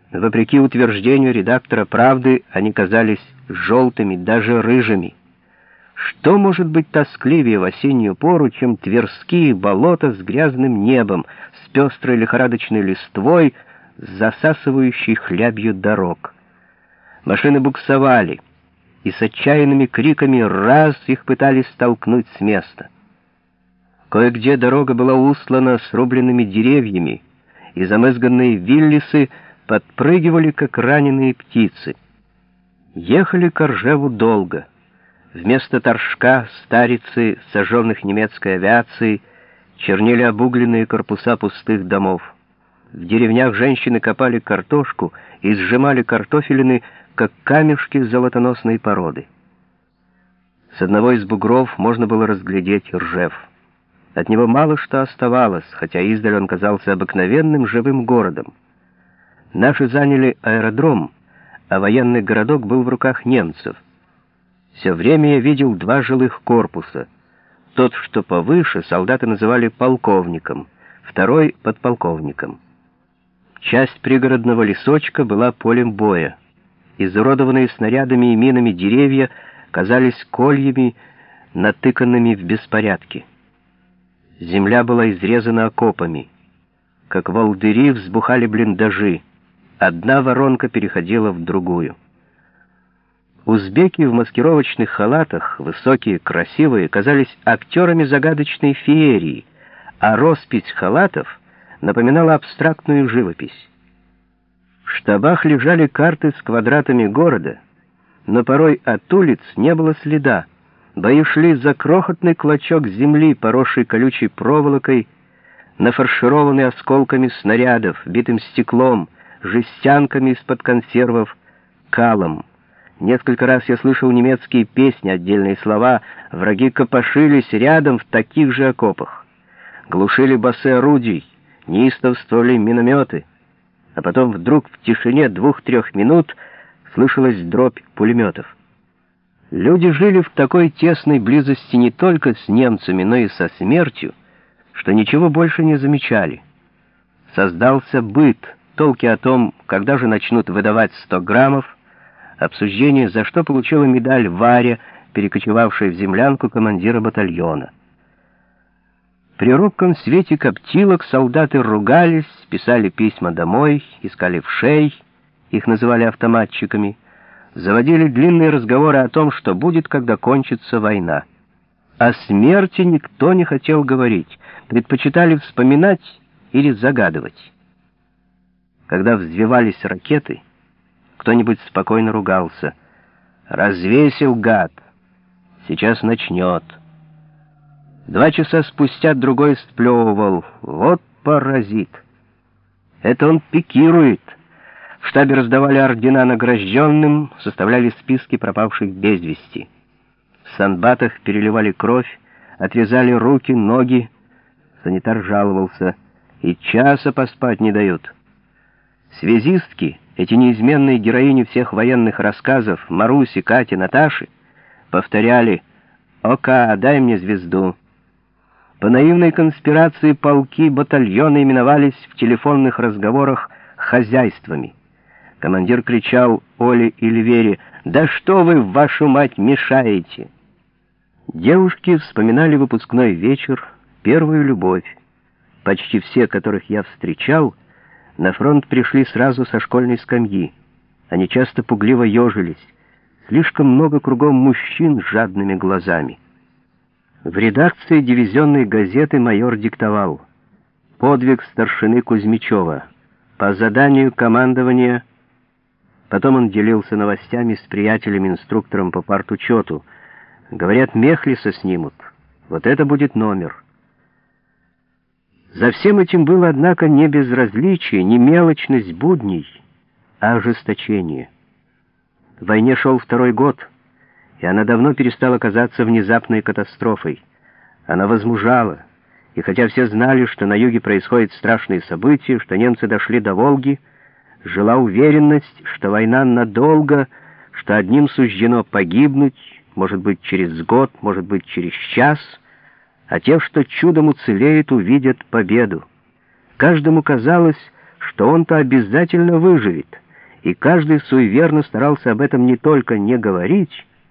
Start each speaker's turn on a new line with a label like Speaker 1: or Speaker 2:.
Speaker 1: Вопреки утверждению редактора «Правды», они казались желтыми, даже рыжими. Что может быть тоскливее в осеннюю пору, чем Тверские болота с грязным небом, с пестрой лихорадочной листвой, с засасывающей хлябью дорог? Машины буксовали, и с отчаянными криками раз их пытались столкнуть с места. Кое-где дорога была устлана срубленными деревьями, и замызганные виллисы подпрыгивали, как раненые птицы. Ехали к Ржеву долго. Вместо Торжка, Старицы, сожженных немецкой авиацией, чернели обугленные корпуса пустых домов. В деревнях женщины копали картошку и сжимали картофелины, как камешки золотоносной породы. С одного из бугров можно было разглядеть Ржев. От него мало что оставалось, хотя издаль он казался обыкновенным живым городом. Наши заняли аэродром, а военный городок был в руках немцев. Все время я видел два жилых корпуса. Тот, что повыше, солдаты называли полковником, второй — подполковником. Часть пригородного лесочка была полем боя. Изуродованные снарядами и минами деревья казались кольями, натыканными в беспорядке. Земля была изрезана окопами. Как волдыри взбухали блиндажи. Одна воронка переходила в другую. Узбеки в маскировочных халатах, высокие, красивые, казались актерами загадочной феерии, а роспись халатов напоминала абстрактную живопись. В штабах лежали карты с квадратами города, но порой от улиц не было следа. Бои шли за крохотный клочок земли, поросший колючей проволокой, нафаршированный осколками снарядов, битым стеклом, жестянками из-под консервов, калом. Несколько раз я слышал немецкие песни, отдельные слова. Враги копошились рядом в таких же окопах. Глушили басы орудий, неистовствовали минометы. А потом вдруг в тишине 2-3 минут слышалась дробь пулеметов. Люди жили в такой тесной близости не только с немцами, но и со смертью, что ничего больше не замечали. Создался быт, толки о том, когда же начнут выдавать 100 граммов, обсуждение, за что получила медаль Варя, перекочевавшая в землянку командира батальона. При робком свете коптилок солдаты ругались, писали письма домой, искали вшей, их называли автоматчиками, заводили длинные разговоры о том, что будет, когда кончится война. О смерти никто не хотел говорить, предпочитали вспоминать или загадывать. Когда взвивались ракеты, кто-нибудь спокойно ругался. «Развесил, гад! Сейчас начнет!» 2 часа спустя другой сплевывал: «Вот паразит! Это он пикирует!» В штабе раздавали ордена награжденным, составляли списки пропавших без вести. В санбатах переливали кровь, отрезали руки, ноги. Санитар жаловался: и часа поспать не дают. Связистки, эти неизменные героини всех военных рассказов, Маруси, Кати, Наташи, повторяли: «Ока, дай мне звезду». По наивной конспирации полки, батальоны именовались в телефонных разговорах хозяйствами. Командир кричал Оле или Вере: «Да что вы, вашу мать, мешаете?» Девушки вспоминали выпускной вечер, первую любовь. Почти все, которых я встречал, на фронт пришли сразу со школьной скамьи. Они часто пугливо ежились. Слишком много кругом мужчин с жадными глазами. В редакции дивизионной газеты майор диктовал: «Подвиг старшины Кузьмичева. По заданию командования». Потом он делился новостями с приятелем-инструктором по партучету. Говорят, Мехлиса снимут. Вот это будет номер. За всем этим было, однако, не безразличие, не мелочность будней, а ожесточение. В войне шел 2-й год, и она давно перестала казаться внезапной катастрофой. Она возмужала, и хотя все знали, что на юге происходят страшные события, что немцы дошли до Волги, жила уверенность, что война надолго, что одним суждено погибнуть, может быть, через год, может быть, через час, а те, что чудом уцелеют, увидят победу. Каждому казалось, что он-то обязательно выживет, и каждый суеверно старался об этом не только не говорить,